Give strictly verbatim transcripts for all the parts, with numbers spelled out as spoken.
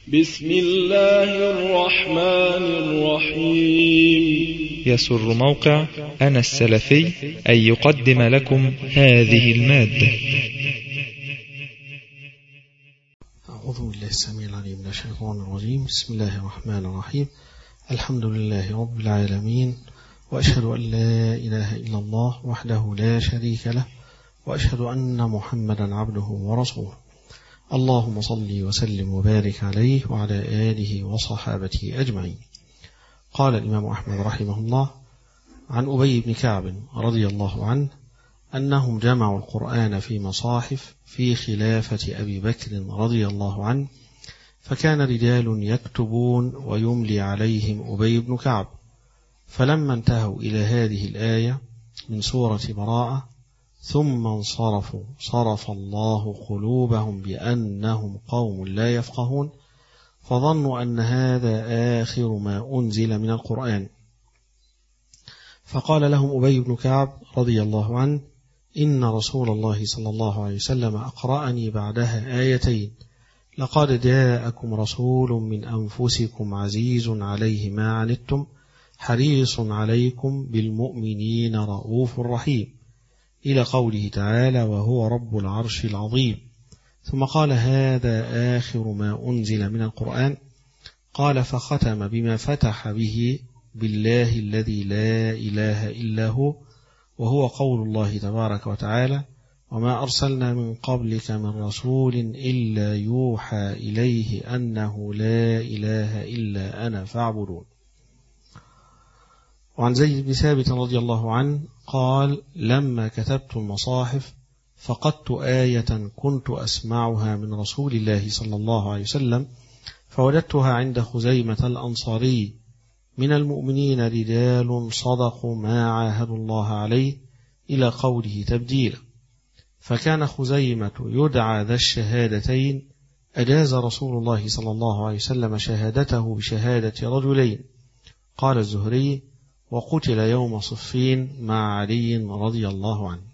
بسم الله الرحمن الرحيم. يسر موقع أنا السلفي أن يقدم لكم هذه المادة. أعوذ بالله السميع العليم من الشيطان الرجيم. بسم الله الرحمن الرحيم. الحمد لله رب العالمين، وأشهد أن لا إله إلا الله وحده لا شريك له، وأشهد أن محمدا عبده ورسوله. اللهم صل وسلم وبارك عليه وعلى آله وصحابته أجمعين. قال الإمام أحمد رحمه الله عن أبي بن كعب رضي الله عنه أنهم جمعوا القرآن في مصاحف في خلافة أبي بكر رضي الله عنه، فكان رجال يكتبون ويملي عليهم أبي بن كعب، فلما انتهوا إلى هذه الآية من سورة براءة ثم انصرفوا صرف الله قلوبهم بأنهم قوم لا يفقهون، فظنوا أن هذا آخر ما أنزل من القرآن. فقال لهم أبي بن كعب رضي الله عنه: إن رسول الله صلى الله عليه وسلم أقرأني بعدها آيتين: لقد جاءكم رسول من أنفسكم عزيز عليه ما عنتم حريص عليكم بالمؤمنين رؤوف رحيم، إلى قوله تعالى: وهو رب العرش العظيم. ثم قال: هذا آخر ما أنزل من القرآن. قال: فختم بما فتح به: بالله الذي لا إله إلا هو، وهو قول الله تبارك وتعالى: وما أرسلنا من قبلك من رسول إلا يوحى إليه أنه لا إله إلا أنا فاعبدون. وعن زيد بن ثابت رضي الله عنه قال: لما كتبت المصاحف فقدت آية كنت أسمعها من رسول الله صلى الله عليه وسلم، فوجدتها عند خزيمة الأنصاري: من المؤمنين رجال صدقوا ما عاهدوا الله عليه، إلى قوله تبديلا. فكان خزيمة يدعى ذا الشهادتين، أجاز رسول الله صلى الله عليه وسلم شهادته بشهادة رجلين. قال الزهري: وقتل يوم صفين مع علي رضي الله عنه.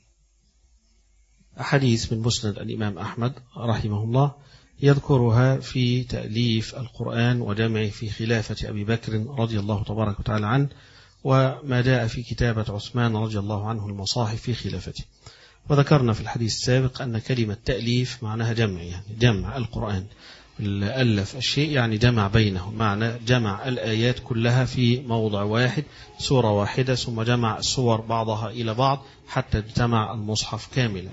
أحاديث من مسند الإمام أحمد رحمه الله يذكرها في تأليف القرآن وجمعه في خلافة أبي بكر رضي الله تبارك وتعالى عنه، وما جاء في كتابة عثمان رضي الله عنه المصاحف في خلافته. وذكرنا في الحديث السابق أن كلمة تأليف معناها جمع، يعني جمع القرآن. ألف الشيء يعني جمع بينه، معنى جمع الآيات كلها في موضع واحد، سورة واحدة، ثم جمع السور بعضها إلى بعض حتى اجتمع المصحف كاملا.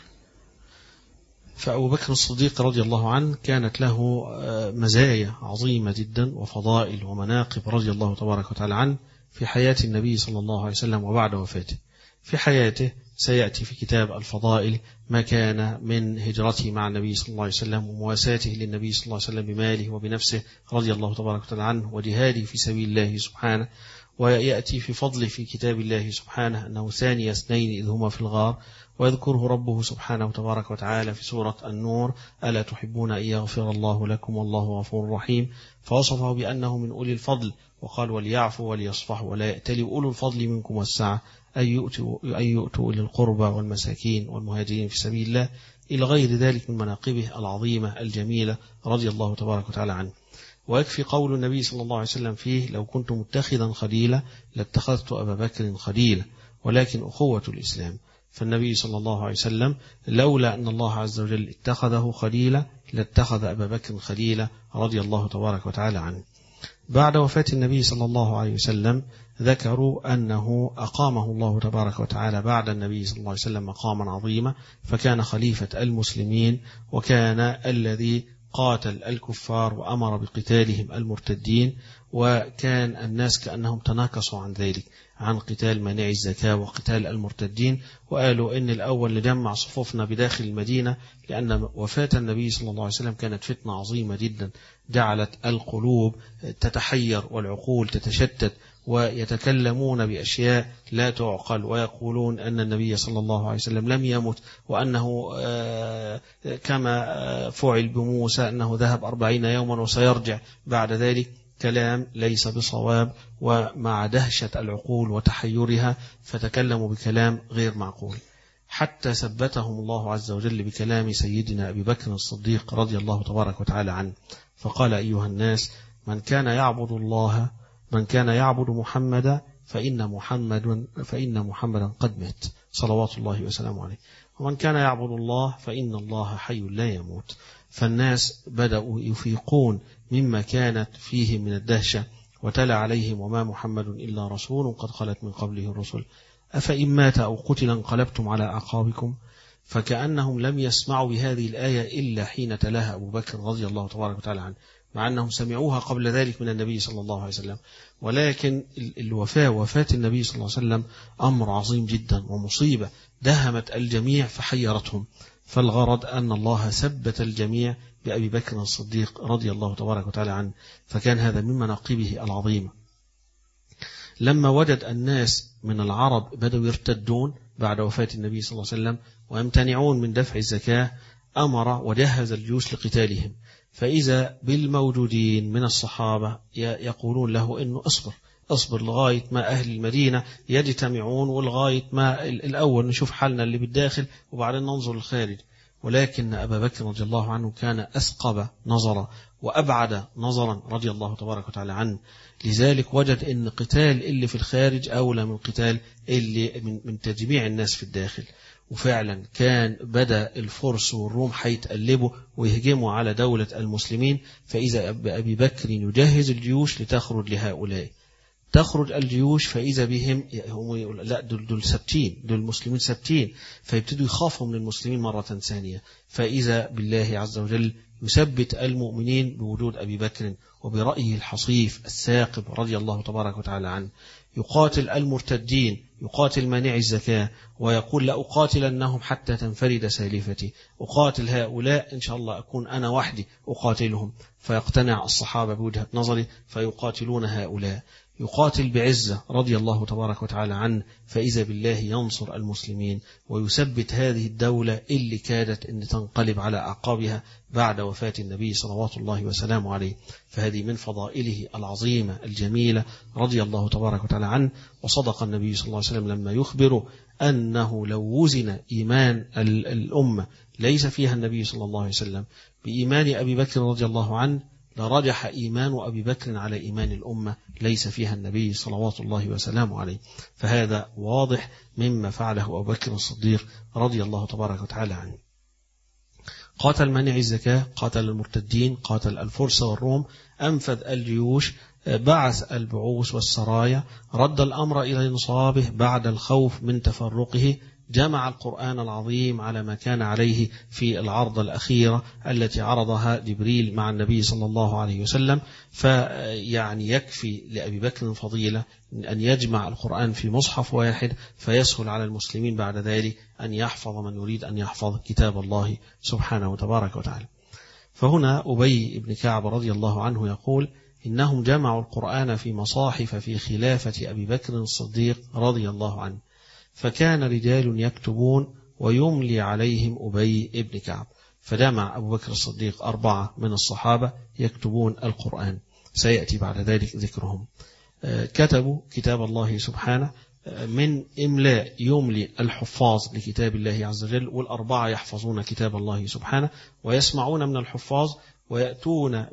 فأبو بكر الصديق رضي الله عنه كانت له مزايا عظيمة جدا وفضائل ومناقب رضي الله تبارك وتعالى عنه في حياة النبي صلى الله عليه وسلم وبعد وفاته. في حياته سيأتي في كتاب الفضائل ما كان من هجرته مع النبي صلى الله عليه وسلم ومواساته للنبي صلى الله عليه وسلم بماله وبنفسه رضي الله تبارك وتعالى عنه، وجهاده في سبيل الله سبحانه. ويأتي في فضله في كتاب الله سبحانه أنه ثاني اثنين إذ هما في الغار، ويذكره ربه سبحانه وتبارك وتعالى في سورة النور: ألا تحبون أن يغفر الله لكم والله غفور رحيم. فوصفه بأنه من أولي الفضل، وقال: وليعفوا وليصفحوا ولا يأتل أولو الفضل منكم والسعة أن يؤتوا أن يؤتوا إلى القربى والمساكين والمهاجرين في سبيل الله، إلى غير ذلك من مناقبه العظيمة الجميلة رضي الله تبارك وتعالى عنه. ويكفي قول النبي صلى الله عليه وسلم فيه: لو كنت متخذا خليلا لاتخذت أبا بكر خليلا، ولكن أخوة الإسلام. فالنبي صلى الله عليه وسلم لولا أن الله عز وجل اتخذه خليلا لاتخذ أبا بكر خليلا رضي الله تبارك وتعالى عنه. بعد وفاة النبي صلى الله عليه وسلم ذكروا أنه أقامه الله تبارك وتعالى بعد النبي صلى الله عليه وسلم مقاما عظيما، فكان خليفة المسلمين، وكان الذي قاتل الكفار وأمر بقتالهم المرتدين، وكان الناس كأنهم تناكصوا عن ذلك، عن قتال مانع الزكاة وقتال المرتدين، وقالوا إن الأول نجمع صفوفنا بداخل المدينة، لأن وفاة النبي صلى الله عليه وسلم كانت فتنة عظيمة جدا جعلت القلوب تتحير والعقول تتشتت، ويتكلمون بأشياء لا تعقل، ويقولون أن النبي صلى الله عليه وسلم لم يمت، وأنه كما فعل بموسى أنه ذهب أربعين يوما وسيرجع بعد ذلك. كلام ليس بصواب، ومع دهشة العقول وتحيرها فتكلموا بكلام غير معقول. حتى ثبتهم الله عز وجل بكلام سيدنا أبي بكر الصديق رضي الله تبارك وتعالى عنه، فقال: أيها الناس، من كان يعبد الله من كان يعبد محمدا فإن محمدا فإن محمدا قد مات صلوات الله وسلامه عليه، ومن كان يعبد الله فإن الله حي لا يموت. فالناس بدأوا يفيقون مما كانت فيه من الدهشة، وتلا عليهم: وما محمد إلا رسول قد خلت من قبله الرسل أفإن مات أو قتل انقلبتم على أعقابكم. فكأنهم لم يسمعوا بهذه الآية إلا حين تلاها أبو بكر رضي الله تبارك وتعالى عنه، مع أنهم سمعوها قبل ذلك من النبي صلى الله عليه وسلم. ولكن الوفاة وفاة النبي صلى الله عليه وسلم أمر عظيم جدا ومصيبة دهمت الجميع فحيرتهم. فالغرض أن الله ثبت الجميع بأبي بكر الصديق رضي الله تبارك وتعالى عنه، فكان هذا من مناقبه العظيمة. لما وجد الناس من العرب بدأوا يرتدون بعد وفاة النبي صلى الله عليه وسلم ويمتنعون من دفع الزكاة، أمر وجهز الجيوش لقتالهم. فإذا بالموجودين من الصحابة يقولون له إنه اصبر اصبر لغاية ما أهل المدينة يجتمعون، ولغاية ما الأول نشوف حالنا اللي بالداخل وبعدين ننظر للخارج. ولكن أبا بكر رضي الله عنه كان أثقب نظرا وأبعد نظرا رضي الله تبارك وتعالى عنه، لذلك وجد أن قتال اللي في الخارج أولى من قتال اللي من, من تجميع الناس في الداخل. وفعلا كان بدأ الفرس والروم حيتقلبوا ويهجموا على دولة المسلمين، فإذا أبي بكر يجهز الجيوش لتخرج لهؤلاء. تخرج الجيوش فإذا بهم هم يقول لا دول, دول سبتين، دول المسلمين سبتين، فيبتدوا يخافوا من المسلمين مرة ثانية. فإذا بالله عز وجل يثبت المؤمنين بوجود أبي بكر وبرأيه الحصيف الثاقب رضي الله تبارك وتعالى عنه، يقاتل المرتدين، يقاتل مانع الزكاة، ويقول: لا أقاتلنهم حتى تنفرد سالفتي، أقاتل هؤلاء إن شاء الله أكون أنا وحدي أقاتلهم. فيقتنع الصحابة بوجهة نظري فيقاتلون هؤلاء. يقاتل بعزة رضي الله تبارك وتعالى عنه، فإذا بالله ينصر المسلمين ويثبت هذه الدولة اللي كادت أن تنقلب على أعقابها بعد وفاة النبي صلوات الله وسلامه عليه. فهذه من فضائله العظيمة الجميلة رضي الله تبارك وتعالى عنه. وصدق النبي صلى الله عليه وسلم لما يخبر أنه لو وزن إيمان الأمة ليس فيها النبي صلى الله عليه وسلم بإيمان أبي بكر رضي الله عنه لرجح إيمان أبي بكر على إيمان الأمة ليس فيها النبي صلوات الله وسلامه عليه. فهذا واضح مما فعله أبو بكر الصديق رضي الله تبارك وتعالى عنه. قاتل منع الزكاة، قاتل المرتدين، قاتل الفرس والروم، أنفذ الجيوش، بعث البعوث والسرايا، رد الأمر إلى نصابه بعد الخوف من تفرقه، جمع القرآن العظيم على ما كان عليه في العرض الأخيرة التي عرضها جبريل مع النبي صلى الله عليه وسلم. فيعني يكفي لأبي بكر فضيلة أن يجمع القرآن في مصحف واحد، فيسهل على المسلمين بعد ذلك أن يحفظ من يريد أن يحفظ كتاب الله سبحانه وتبارك وتعالى. فهنا أبي بن كعب رضي الله عنه يقول: إنهم جمعوا القرآن في مصاحف في خلافة أبي بكر الصديق رضي الله عنه، فكان رجال يكتبون ويملي عليهم أبي بن كعب. فجمع أبو بكر الصديق أربعة من الصحابة يكتبون القرآن، سيأتي بعد ذلك ذكرهم. كتبوا كتاب الله سبحانه من إملاء يملي الحفاظ لكتاب الله عز وجل، والأربعة يحفظون كتاب الله سبحانه ويسمعون من الحفاظ ويأتون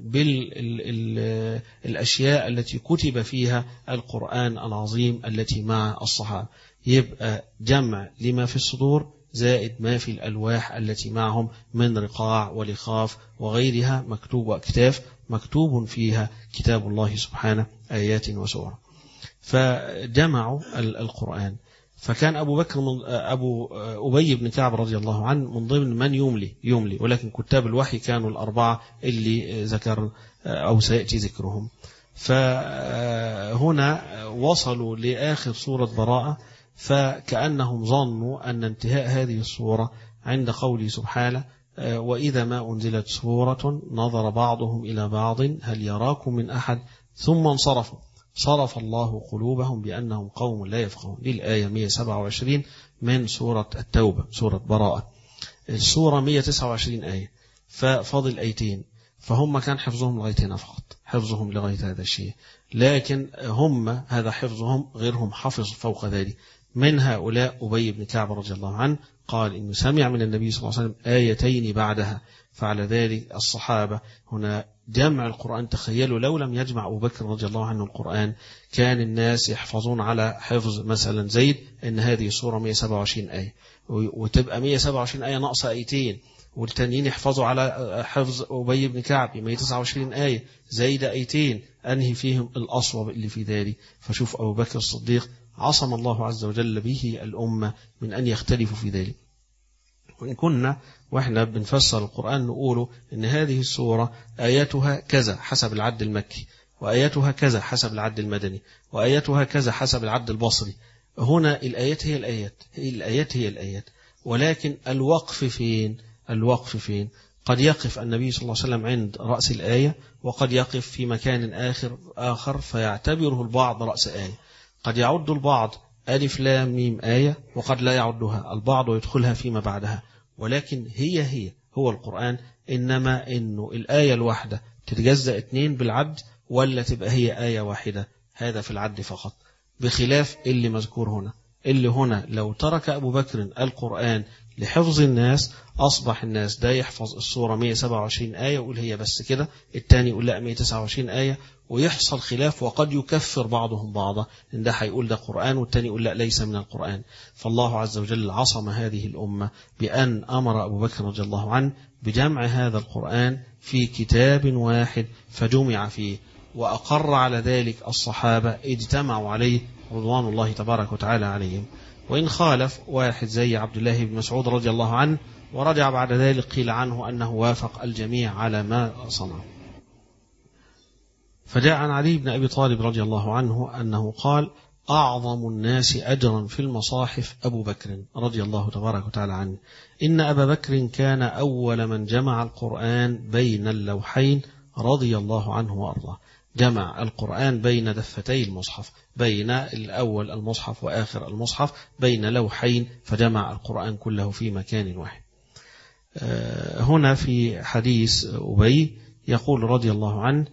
بالأشياء التي كتب فيها القرآن العظيم التي مع الصحابة. يبقى جمع لما في الصدور زائد ما في الألواح التي معهم من رقاع ولخاف وغيرها، مكتوب وأكتاف مكتوب فيها كتاب الله سبحانه آيات وسور. فجمعوا القرآن. فكان أبو بكر من أبو أبي بن كعب رضي الله عنه من ضمن من يملي يملي ولكن كتاب الوحي كانوا الأربعة اللي ذكر أو سيأتي ذكرهم. فهنا وصلوا لآخر سورة براءة، فكأنهم ظنوا أن انتهاء هذه السورة عند قوله سبحانه: وإذا ما أنزلت سورة نظر بعضهم إلى بعض هل يراكم من أحد ثم انصرفوا صرف الله قلوبهم بأنهم قوم لا يفقهون. دي الآية مئة وسبعة وعشرين من سورة التوبة، سورة براءة. السورة مئة وتسعة وعشرين آية، ففضل آيتين، فهم كان حفظهم لغاية هنا فقط، حفظهم لغاية هذا الشيء، لكن هم هذا حفظهم غيرهم حفظ فوق ذلك. من هؤلاء أبي بن كعب رضي الله عنه، قال إنه سمع من النبي صلى الله عليه وسلم آيتين بعدها. فعلى ذلك الصحابة هنا جمع القرآن. تخيلوا لو لم يجمع أبو بكر رضي الله عنه القرآن كان الناس يحفظون على حفظ مثلا زيد إن هذه السورة مئة وسبعة وعشرين آية، وتبقى مئة وسبعة وعشرين آية ناقصة آيتين، والتانيين يحفظوا على حفظ أبي بن كعب مئة وتسعة وعشرين آية زايد آيتين، أنهي فيهم الأصوب اللي في ذلك. فشوف أبو بكر الصديق عصم الله عز وجل به الأمة من أن يختلفوا في ذلك. وإن كنا وإحنا بنفسر القرآن نقوله إن هذه السورة آياتها كذا حسب العد المكي، وآياتها كذا حسب العد المدني، وآياتها كذا حسب العد البصري. هنا الآيات هي الآيات هي الآيات هي الآيات ولكن الوقف فين؟ الوقف فين؟ قد يقف النبي صلى الله عليه وسلم عند رأس الآية، وقد يقف في مكان آخر آخر فيعتبره البعض رأس آية. قد يعد البعض ألف لام ميم آية، وقد لا يعدها البعض ويدخلها فيما بعدها، ولكن هي هي هو القرآن. إنما إنه الآية الواحدة تتجزأ اثنين بالعد ولا تبقى هي آية واحدة، هذا في العد فقط، بخلاف اللي مذكور هنا. اللي هنا لو ترك أبو بكر القرآن لحفظ الناس أصبح الناس ده يحفظ السورة مئة وسبعة وعشرين آية ويقول هي بس كده، الثاني يقول لا مئة وتسعة وعشرين آية، ويحصل خلاف وقد يكفر بعضهم بعضا، إن ده هيقول ده قرآن والثاني يقول لا ليس من القرآن. فالله عز وجل عصم هذه الأمة بأن أمر أبو بكر رضي الله عنه بجمع هذا القرآن في كتاب واحد فجمع فيه، وأقر على ذلك الصحابة اجتمعوا عليه رضوان الله تبارك وتعالى عليهم. وإن خالف واحد زي عبد الله بن مسعود رضي الله عنه ورجع بعد ذلك قيل عنه أنه وافق الجميع على ما صنعوا. فجاء عن علي بن أبي طالب رضي الله عنه أنه قال أعظم الناس أجرا في المصاحف أبو بكر رضي الله تبارك وتعالى عنه، إن أبا بكر كان أول من جمع القرآن بين اللوحين رضي الله عنه وأرضاه. جمع القرآن بين دفتي المصحف، بين الأول المصحف وآخر المصحف، بين لوحين، فجمع القرآن كله في مكان واحد. هنا في حديث أبي يقول رضي الله عنه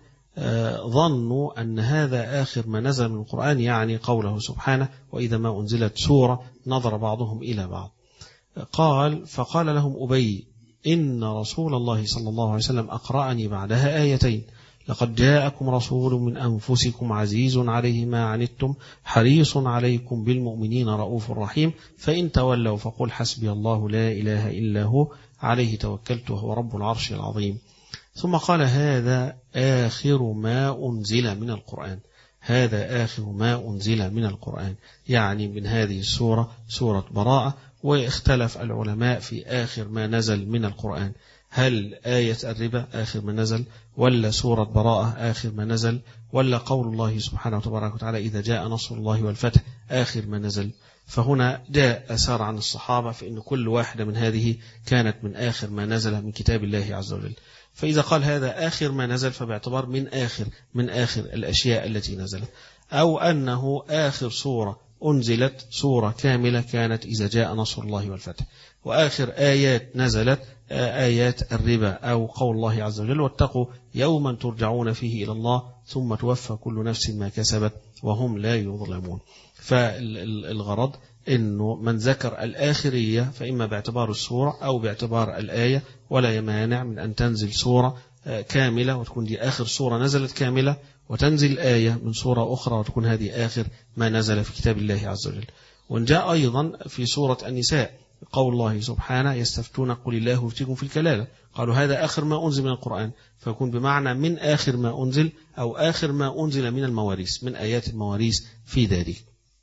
ظنوا أن هذا آخر ما نزل من القرآن، يعني قوله سبحانه وإذا ما أنزلت سورة نظر بعضهم إلى بعض. قال فقال لهم أبي إن رسول الله صلى الله عليه وسلم أقرأني بعدها آيتين، لقد جاءكم رسول من أنفسكم عزيز عليه ما عنتم حريص عليكم بالمؤمنين رؤوف رحيم، فإن تولوا فقل حسبي الله لا إله إلا هو عليه توكلت وهو رب العرش العظيم. ثم قال هذا آخر ما أنزل من القرآن، هذا آخر ما أنزل من القرآن، يعني من هذه السورة سورة براءة. واختلف العلماء في آخر ما نزل من القرآن، هل آية الربا آخر ما نزل، ولا سورة براءة آخر ما نزل، ولا قول الله سبحانه وتبارك وتعالى إذا جاء نصر الله والفتح آخر ما نزل. فهنا جاء أثار عن الصحابة فإن كل واحدة من هذه كانت من آخر ما نزل من كتاب الله عز وجل. فإذا قال هذا آخر ما نزل فباعتبار من آخر من آخر الأشياء التي نزلت، أو أنه آخر سورة أنزلت سورة كاملة كانت إذا جاء نصر الله والفتح، وآخر آيات نزلت آيات الربا، أو قول الله عز وجل واتقوا يوما ترجعون فيه إلى الله ثم توفى كل نفس ما كسبت وهم لا يظلمون. فالغرض إنه من ذكر الآخرية فإما باعتبار السورة أو باعتبار الآية، ولا يمانع من أن تنزل سورة كاملة وتكون دي آخر سورة نزلت كاملة، وتنزل آية من سورة أخرى وتكون هذه آخر ما نزل في كتاب الله عز وجل. وإن جاء أيضا في سورة النساء قول الله سبحانه يستفتون قل الله يفتيكم في الكلالة، قالوا هذا آخر ما أنزل من القرآن، فيكون بمعنى من آخر ما أنزل أو آخر ما أنزل من المواريث، من آيات المواريث في ذلك.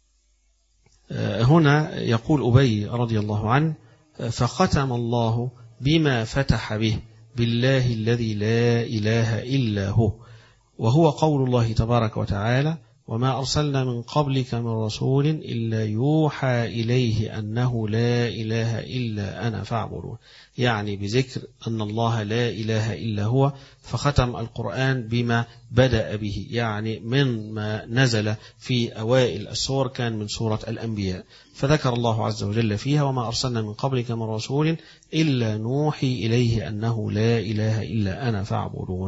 هنا يقول أبي رضي الله عنه فختم الله بما فتح به بالله الذي لا إله إلا هو، وهو قول الله تبارك وتعالى وما أرسلنا من قبلك من رسول إلا يوحى إليه أنه لا إله إلا أنا فاعبدون، يعني بذكر أن الله لا إله إلا هو. فختم القرآن بما بدأ به، يعني من ما نزل في أوائل السور كان من سورة الأنبياء، فذكر الله عز وجل فيها وما أرسلنا من قبلك من رسول إلا نوحي إليه أنه لا إله إلا أنا فاعبدون.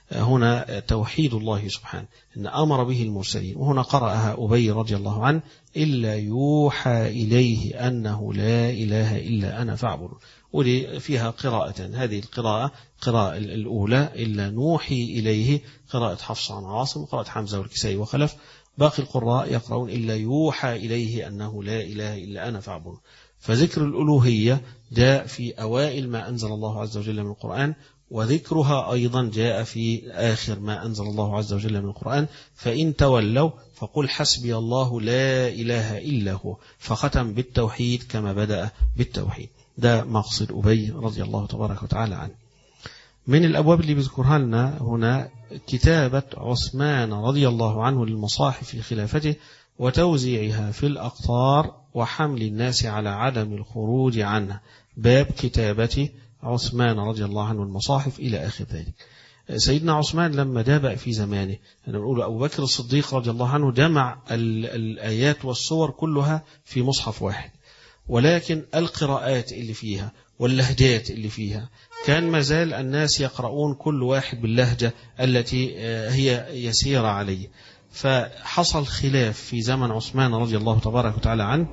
هنا توحيد الله سبحانه إن أمر به المرسلين، وهنا قرأها أبي رضي الله عنه إلا يوحى إليه أنه لا إله إلا أنا فاعبدون. ولي فيها قراءتان، هذه القراءة قراءة الأولى إلا نوحي إليه قراءة حفص عن عاصم وقراءة حمزة والكسائي وخلف، باقي القراء يقرؤون إلا يوحى إليه أنه لا إله إلا أنا فاعبدون. فذكر الألوهية جاء في أوائل ما أنزل الله عز وجل من القرآن، وذكرها أيضا جاء في آخر ما أنزل الله عز وجل من القرآن. فإن تولوا فقل حسبي الله لا إله إلا هو، فختم بالتوحيد كما بدأ بالتوحيد. ده مقصد أبي رضي الله تبارك وتعالى عنه. من الأبواب اللي بذكرها لنا هنا كتابة عثمان رضي الله عنه للمصاحف في خلافته وتوزيعها في الأقطار وحمل الناس على عدم الخروج عنها، باب كتابة عثمان رضي الله عنه المصاحف إلى آخر ذلك. سيدنا عثمان لما دابأ في زمانه، أنا بقول أبو بكر الصديق رضي الله عنه جمع الآيات والصور كلها في مصحف واحد، ولكن القراءات اللي فيها واللهجات اللي فيها كان مازال الناس يقرؤون كل واحد باللهجة التي هي يسيرة عليه. فحصل خلاف في زمن عثمان رضي الله تبارك وتعالى عنه.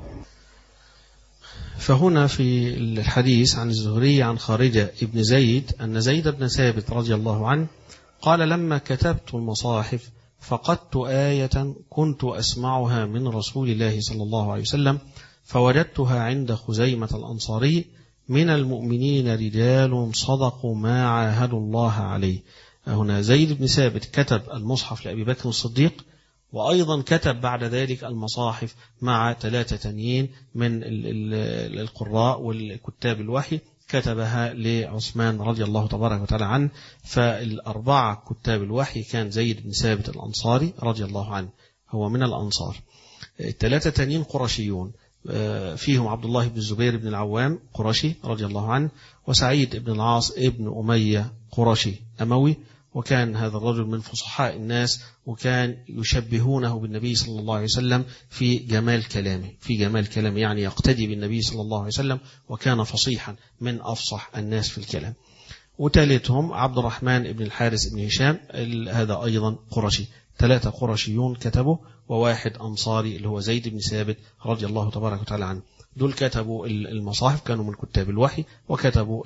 فهنا في الحديث عن الزهري عن خارجة ابن زيد أن زيد بن ثابت رضي الله عنه قال لما كتبت المصاحف فقدت آية كنت أسمعها من رسول الله صلى الله عليه وسلم فوجدتها عند خزيمة الأنصاري من المؤمنين رجال صدقوا ما عاهدوا الله عليه. هنا زيد بن ثابت كتب المصحف لأبي بكر الصديق، وأيضا كتب بعد ذلك المصاحف مع ثلاثة تانيين من القراء والكتاب الوحي كتبها لعثمان رضي الله تبارك وتعالى عنه. فالأربعة كتاب الوحي كان زيد بن ثابت الأنصاري رضي الله عنه، هو من الأنصار. الثلاثة تانيين قرشيون، فيهم عبد الله بن الزبير بن العوام قرشي رضي الله عنه، وسعيد بن العاص ابن أمية قرشي أموي، وكان هذا الرجل من فصحاء الناس، وكان يشبهونه بالنبي صلى الله عليه وسلم في جمال كلامه، في جمال كلامه يعني يقتدي بالنبي صلى الله عليه وسلم، وكان فصيحا من أفصح الناس في الكلام. وثالثهم عبد الرحمن بن الحارث بن هشام، هذا أيضا قرشي. ثلاثة قرشيون كتبوا وواحد أنصاري اللي هو زيد بن ثابت رضي الله تبارك وتعالى عنه. دول كتبوا المصاحف، كانوا من كتاب الوحي، وكتبوا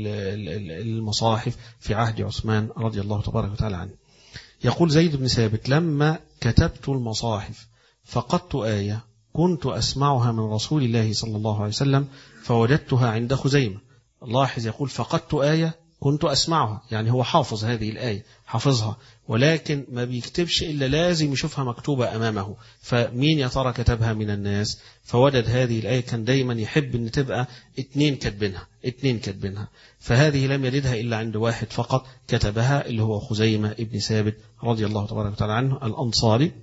المصاحف في عهد عثمان رضي الله تبارك وتعالى عنه. يقول زيد بن ثابت لما كتبت المصاحف فقدت آية كنت أسمعها من رسول الله صلى الله عليه وسلم فوجدتها عند خزيمة. لاحظ يقول فقدت آية كنت أسمعها، يعني هو حافظ هذه الآية، حافظها، ولكن ما بيكتبش إلا لازم يشوفها مكتوبة أمامه. فمين يا ترى كتبها من الناس؟ فوجد هذه الآية كان دايما يحب أن تبقى اتنين كتبينها اتنين كتبينها فهذه لم يجدها إلا عند واحد فقط كتبها، اللي هو خزيمة ابن ثابت رضي الله تبارك وتعالى عنه الأنصاري.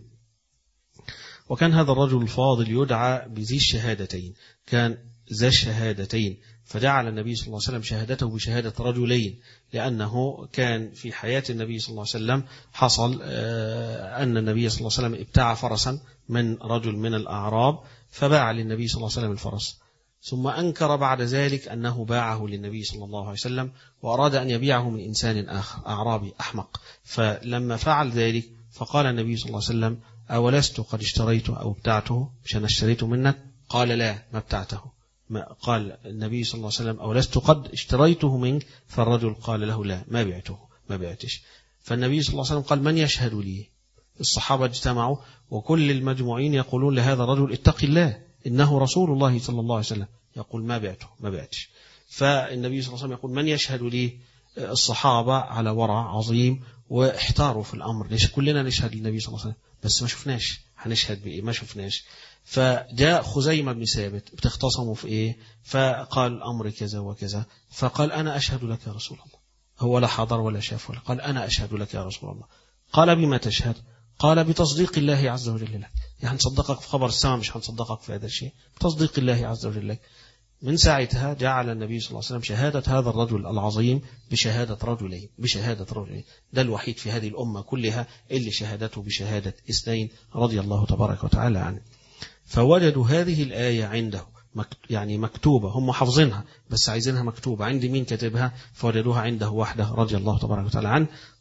وكان هذا الرجل الفاضل يدعى بذي الشهادتين، كان ذا الشهادتين، فجعل النبي صلى الله عليه وسلم شهادته بشهادة رجلين، لأنه كان في حياة النبي صلى الله عليه وسلم حصل أن النبي صلى الله عليه وسلم ابتاع فرسا من رجل من الأعراب، فباع للنبي صلى الله عليه وسلم الفرس، ثم أنكر بعد ذلك أنه باعه للنبي صلى الله عليه وسلم، وأراد أن يبيعه من إنسان آخر أعرابي أحمق. فلما فعل ذلك فقال النبي صلى الله عليه وسلم أولست قد اشتريته أو ابتعته؟ مش أنا اشتريته منك؟ قال لا ما ابتعته. ما قال النبي صلى الله عليه وسلم أولست قد اشتريته منك؟ فالرجل قال له لا ما بعته ما بعتش. فالنبي صلى الله عليه وسلم قال من يشهد لي؟ الصحابة اجتمعوا وكل المجموعين يقولون لهذا الرجل اتق الله إنه رسول الله صلى الله عليه وسلم، يقول ما بعته ما بعتش. فالنبي صلى الله عليه وسلم يقول من يشهد لي؟ الصحابة على ورع عظيم واحتاروا في الأمر، ليش كلنا نشهد للنبي صلى الله عليه وسلم بس ما شفناش، هنشهد بإيه؟ ما شفناش. فجاء خزيمة بن ثابت بتختصموا في إيه؟ فقال الأمر كذا وكذا، فقال أنا أشهد لك يا رسول الله. هو لا حضر ولا شاف ولا قال أنا أشهد لك يا رسول الله. قال بما تشهد؟ قال بتصديق الله عز وجل لك، يعني هنصدقك في خبر السماء مش هنصدقك في هذا الشيء، بتصديق الله عز وجل لك. من ساعتها جعل النبي صلى الله عليه وسلم شهادة هذا الرجل العظيم بشهادة رجلين بشهادة رجلين ده الوحيد في هذه الأمة كلها اللي شهادته بشهادة اثنين رضي الله تبارك وتعالى عنه. فوجدوا هذه الآية عنده يعني مكتوبة، هم حافظينها بس عايزينها مكتوبة. عند مين كتبها؟ فوجدوها عنده وحده رضي الله تبارك وتعالى عنه.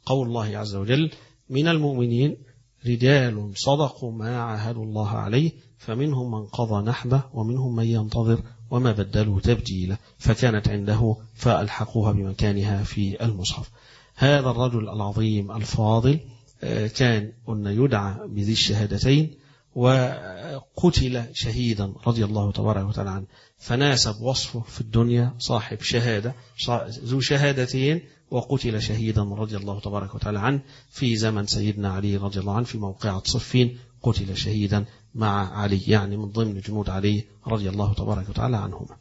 قول الله عز وجل: من المؤمنين رجال صدقوا ما عاهدوا الله عليه فمنهم من قضى نحبه ومنهم من ينتظر وما بدلوا تبديلا، فكانت عنده فألحقوها بمكانها في المصحف. هذا الرجل العظيم الفاضل كان قلنا يدعى بذي الشهادتين، وقتل شهيدا رضي الله تبارك وتعالى عنه، فناسب وصفه في الدنيا صاحب شهادة ذو شهادتين، وقتل شهيدا رضي الله تبارك وتعالى عنه في زمن سيدنا علي رضي الله عنه في موقعة صفين، قتل شهيدا مع علي، يعني من ضمن جنود علي رضي الله تبارك وتعالى عنهما.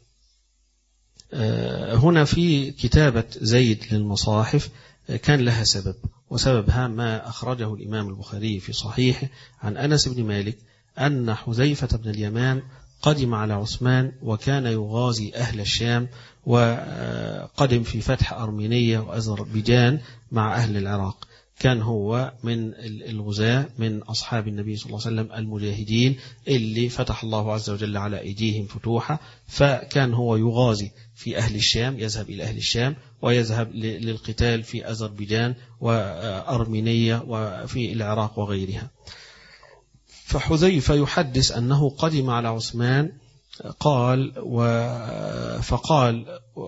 هنا في كتابة زيد للمصاحف كان لها سبب، وسببها ما أخرجه الإمام البخاري في صحيحه عن أنس بن مالك أن حذيفة بن اليمان قدم على عثمان وكان يغازي أهل الشام، وقدم في فتح أرمينية وأذربيجان مع أهل العراق. كان هو من الغزاة من أصحاب النبي صلى الله عليه وسلم المجاهدين اللي فتح الله عز وجل على أيديهم فتوحة، فكان هو يغازي في أهل الشام، يذهب إلى أهل الشام ويذهب للقتال في أذربيجان وأرمينية وفي العراق وغيرها. فحذيفة يحدث أنه قدم على عثمان قال فقال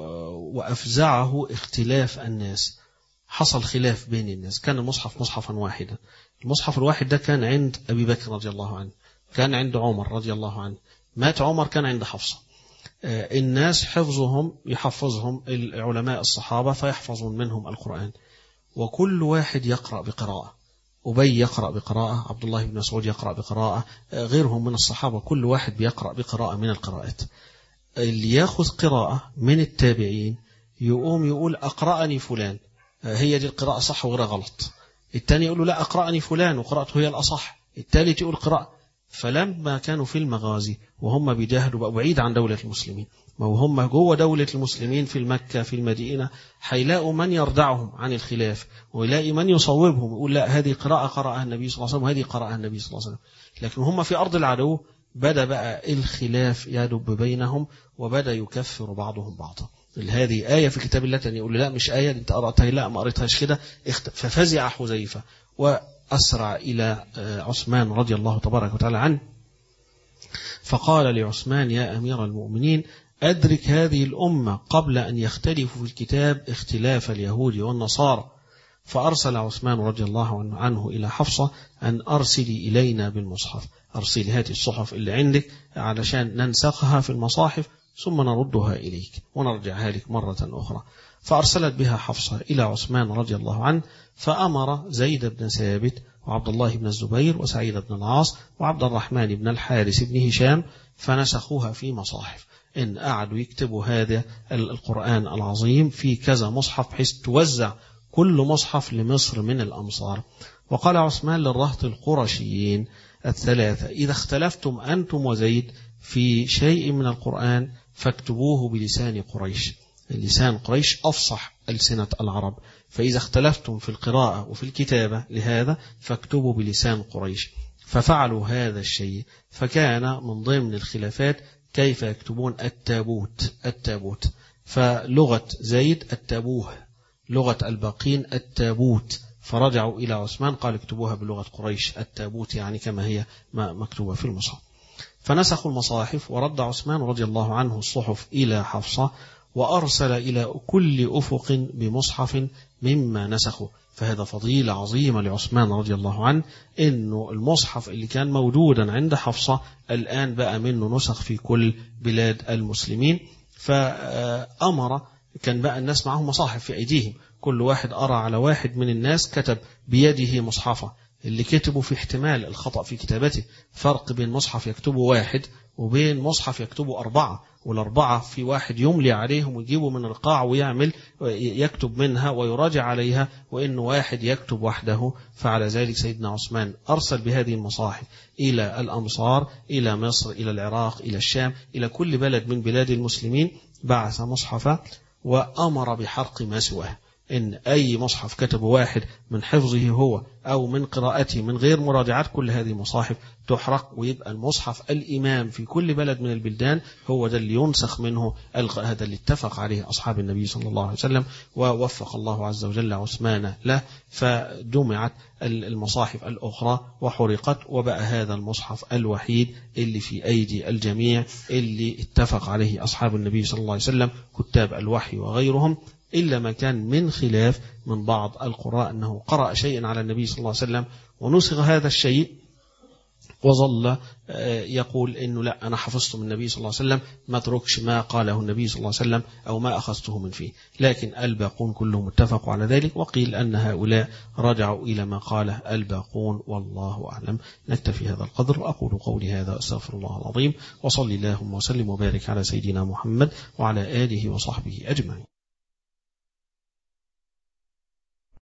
وأفزعه اختلاف الناس، حصل خلاف بين الناس. كان المصحف مصحفا واحدا، المصحف الواحد ده كان عند أبي بكر رضي الله عنه، كان عند عمر رضي الله عنه، مات عمر كان عند حفصة. الناس حفظهم يحفظهم العلماء الصحابة فيحفظون منهم القرآن، وكل واحد يقرأ بقراءة، أبي يقرأ بقراءة، عبد الله بن مسعود يقرأ بقراءة، غيرهم من الصحابة كل واحد بيقرأ بقراءة من القراءات. اللي يأخذ قراءة من التابعين يقوم يقول أقرأني فلان، هي دي القراءة صح وغيرها غلط. الثاني يقول له لا أقرأني فلان وقراءته هي الأصح. الثالث يقول قراءة. فلما كانوا في المغازي وهم بيجاهدوا بقوا بعيد عن دولة المسلمين، وهم جوه دولة المسلمين في المكة في المدينة، هيلاقوا من يردعهم عن الخلاف ويلاقي من يصوبهم يقول لا هذه قراءة قرأها النبي صلى الله عليه وسلم وهذه قرأها النبي صلى الله عليه وسلم. لكن هم في أرض العدو بدأ بقى الخلاف يدب بينهم وبدأ يكفر بعضهم بعضا. هذه آية في كتاب الله، تاني يقول لا مش آية انت قرأتها، لا ما قرأتهاش كده. ففزع حذيفة وأسرع إلى عثمان رضي الله تبارك وتعالى عنه، فقال لعثمان يا أمير المؤمنين أدرك هذه الأمة قبل أن يختلفوا في الكتاب اختلاف اليهود والنصارى. فأرسل عثمان رضي الله عنه إلى حفصة أن أرسلي إلينا بالمصحف، أرسلي هذه الصحف اللي عندك علشان ننسخها في المصاحف ثم نردها إليك ونرجعها لك مرة أخرى. فأرسلت بها حفصة إلى عثمان رضي الله عنه، فأمر زيد بن ثابت وعبد الله بن الزبير وسعيد بن العاص وعبد الرحمن بن الحارث بن هشام فنسخوها في مصاحف، إن قعدوا يكتبوا هذا القرآن العظيم في كذا مصحف بحيث توزع كل مصحف لمصر من الأمصار. وقال عثمان للرهط القرشيين الثلاثة إذا اختلفتم أنتم وزيد في شيء من القرآن فاكتبوه بلسان قريش، لسان قريش أفصح ألسنة العرب، فإذا اختلفتم في القراءة وفي الكتابة لهذا فاكتبوا بلسان قريش. ففعلوا هذا الشيء، فكان من ضمن الخلافات كيف يكتبون التابوت التابوت فلغة زيد التابوه، لغة الباقين التابوت، فرجعوا إلى عثمان قال اكتبوها بلغة قريش التابوت، يعني كما هي ما مكتوبة في المصحف. فنسخوا المصاحف ورد عثمان رضي الله عنه الصحف إلى حفصة، وأرسل إلى كل أفق بمصحف مما نسخوا. فهذا فضيلة عظيمة لعثمان رضي الله عنه، إنه المصحف اللي كان موجودا عند حفصة الآن بقى منه نسخ في كل بلاد المسلمين. فأمر كان بقى الناس معهم مصاحف في أيديهم، كل واحد أرى على واحد من الناس كتب بيده مصحفة، اللي كتبوا في احتمال الخطأ في كتابته، فرق بين مصحف يكتبه واحد وبين مصحف يكتبه أربعة، والأربعة في واحد يملي عليهم ويجيبوا من القاع ويعمل يكتب منها ويراجع عليها، وإن واحد يكتب وحده. فعلى ذلك سيدنا عثمان أرسل بهذه المصاحف إلى الأمصار، إلى مصر، إلى العراق، إلى الشام، إلى كل بلد من بلاد المسلمين، بعث مصحفا وأمر بحرق ما سواه. إن أي مصحف كتبه واحد من حفظه هو أو من قراءته من غير مراجعات، كل هذه المصاحف تحرق، ويبقى المصحف الإمام في كل بلد من البلدان هو ده اللي ينسخ منه. هذا اللي اتفق عليه أصحاب النبي صلى الله عليه وسلم، ووفق الله عز وجل عثمان له، فجمعت المصاحف الأخرى وحرقت، وبقى هذا المصحف الوحيد اللي في أيدي الجميع اللي اتفق عليه أصحاب النبي صلى الله عليه وسلم كتاب الوحي وغيرهم، إلا ما كان من خلاف من بعض القراء أنه قرأ شيئا على النبي صلى الله عليه وسلم ونسخ هذا الشيء وظل يقول إنه لا أنا حفظته من النبي صلى الله عليه وسلم، ما تركش ما قاله النبي صلى الله عليه وسلم أو ما أخذته من فيه. لكن الباقون كلهم اتفقوا على ذلك، وقيل أن هؤلاء رجعوا إلى ما قاله الباقون، والله أعلم. نكتفي هذا القدر، أقول قولي هذا أستغفر الله العظيم، وصلي اللهم وسلم وبارك على سيدنا محمد وعلى آله وصحبه أجمعين.